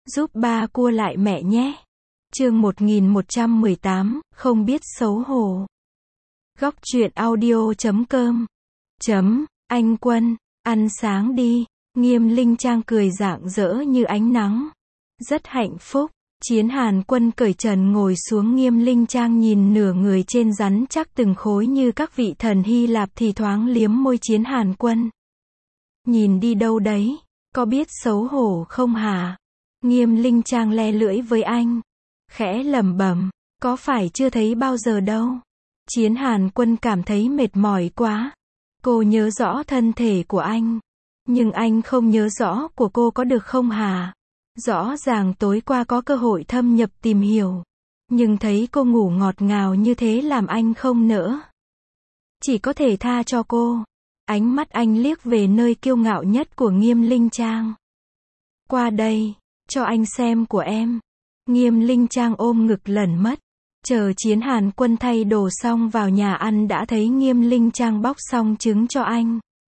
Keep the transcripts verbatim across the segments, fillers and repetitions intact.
Giúp ba cua lại mẹ nhé. Chương một nghìn một trăm mười tám, không biết xấu hổ. Góc truyện audio chấm com. Chấm, anh Quân, ăn sáng đi. Nghiêm Linh Trang cười rạng rỡ như ánh nắng. Rất hạnh phúc. Chiến Hàn Quân cởi trần ngồi xuống. Nghiêm Linh Trang nhìn nửa người trên rắn chắc từng khối như các vị thần Hy Lạp thì thoáng liếm môi Chiến Hàn Quân. Nhìn đi đâu đấy? Có biết xấu hổ không hả? Nghiêm Linh Trang le lưỡi với anh. Khẽ lẩm bẩm, có phải chưa thấy bao giờ đâu. Chiến Hàn Quân cảm thấy mệt mỏi quá. Cô nhớ rõ thân thể của anh. Nhưng anh không nhớ rõ của cô có được không hả? Rõ ràng tối qua có cơ hội thâm nhập tìm hiểu. Nhưng thấy cô ngủ ngọt ngào như thế làm anh không nỡ. Chỉ có thể tha cho cô. Ánh mắt anh liếc về nơi kiêu ngạo nhất của Nghiêm Linh Trang. Qua đây, cho anh xem của em. Nghiêm Linh Trang ôm ngực lẩn mất. Chờ Chiến Hàn Quân thay đồ xong vào nhà ăn đã thấy Nghiêm Linh Trang bóc xong trứng cho anh.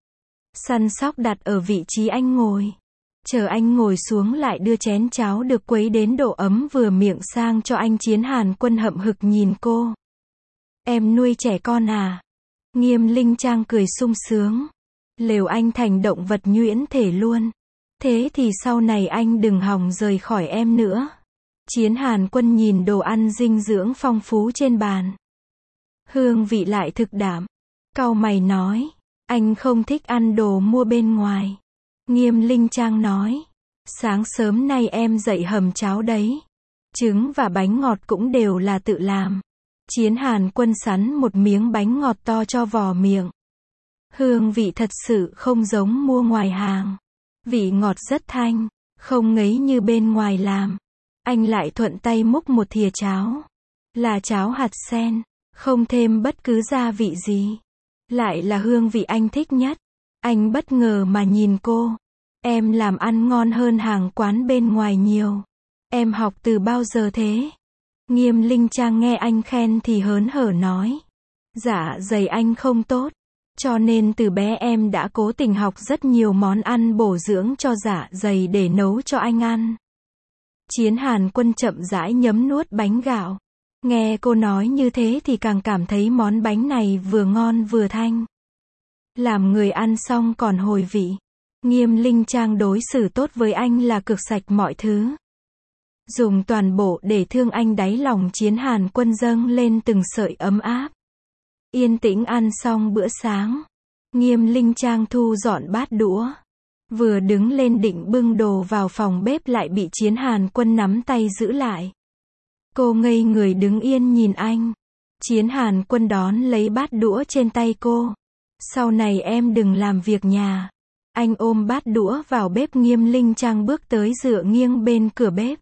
Săn sóc đặt ở vị trí anh ngồi. Chờ anh ngồi xuống lại đưa chén cháo được quấy đến độ ấm vừa miệng sang cho anh. Chiến Hàn Quân hậm hực nhìn cô. Em nuôi trẻ con à? Nghiêm Linh Trang cười sung sướng. Lều anh thành động vật nhuyễn thể luôn. Thế thì sau này anh đừng hòng rời khỏi em nữa. Chiến Hàn Quân nhìn đồ ăn dinh dưỡng phong phú trên bàn. Hương vị lại thực đạm. Cau mày nói. Anh không thích ăn đồ mua bên ngoài. Nghiêm Linh Trang nói. Sáng sớm nay em dậy hầm cháo đấy. Trứng và bánh ngọt cũng đều là tự làm. Chiến Hàn Quân sắn một miếng bánh ngọt to cho vào miệng. Hương vị thật sự không giống mua ngoài hàng. Vị ngọt rất thanh, không ngấy như bên ngoài làm. Anh lại thuận tay múc một thìa cháo. Là cháo hạt sen, không thêm bất cứ gia vị gì. Lại là hương vị anh thích nhất. Anh bất ngờ mà nhìn cô. Em làm ăn ngon hơn hàng quán bên ngoài nhiều. Em học từ bao giờ thế? Nghiêm Linh Trang nghe anh khen thì hớn hở nói. Dạ dày anh không tốt. Cho nên từ bé em đã cố tình học rất nhiều món ăn bổ dưỡng cho dạ dày để nấu cho anh ăn. Chiến Hàn Quân chậm rãi nhấm nuốt bánh gạo. Nghe cô nói như thế thì càng cảm thấy món bánh này vừa ngon vừa thanh. Làm người ăn xong còn hồi vị. Nghiêm Linh Trang đối xử tốt với anh là cực sạch mọi thứ. Dùng toàn bộ để thương anh. Đáy lòng Chiến Hàn Quân dâng lên từng sợi ấm áp. Yên tĩnh ăn xong bữa sáng. Nghiêm Linh Trang thu dọn bát đũa. Vừa đứng lên định bưng đồ vào phòng bếp lại bị Chiến Hàn Quân nắm tay giữ lại. Cô ngây người đứng yên nhìn anh. Chiến Hàn Quân đón lấy bát đũa trên tay cô. Sau này em đừng làm việc nhà. Anh ôm bát đũa vào bếp. Nghiêm Linh Trang bước tới dựa nghiêng bên cửa bếp.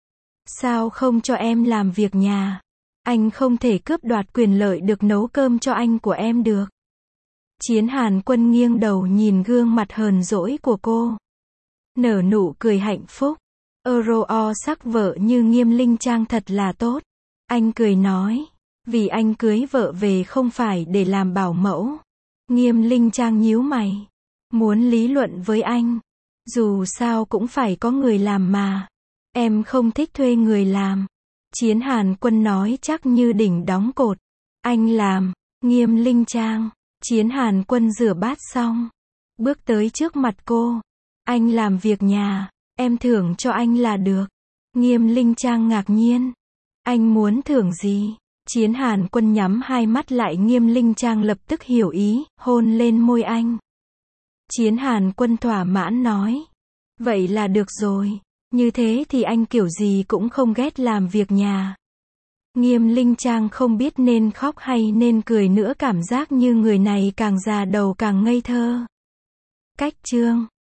Sao không cho em làm việc nhà? Anh không thể cướp đoạt quyền lợi được nấu cơm cho anh của em được. Chiến Hàn Quân nghiêng đầu nhìn gương mặt hờn dỗi của cô. Nở nụ cười hạnh phúc. Euro sắc vợ như Nghiêm Linh Trang thật là tốt. Anh cười nói. Vì anh cưới vợ về không phải để làm bảo mẫu. Nghiêm Linh Trang nhíu mày. Muốn lý luận với anh. Dù sao cũng phải có người làm mà. Em không thích thuê người làm. Chiến Hàn Quân nói chắc như đỉnh đóng cột. Anh làm. Nghiêm Linh Trang. Chiến Hàn Quân rửa bát xong. Bước tới trước mặt cô. Anh làm việc nhà. Em thưởng cho anh là được. Nghiêm Linh Trang ngạc nhiên. Anh muốn thưởng gì? Chiến Hàn Quân nhắm hai mắt lại. Nghiêm Linh Trang lập tức hiểu ý, hôn lên môi anh. Chiến Hàn Quân thỏa mãn nói. Vậy là được rồi. Như thế thì anh kiểu gì cũng không ghét làm việc nhà. Nghiêm Linh Trang không biết nên khóc hay nên cười nữa. Cảm giác như người này càng già đầu càng ngây thơ. Cách chương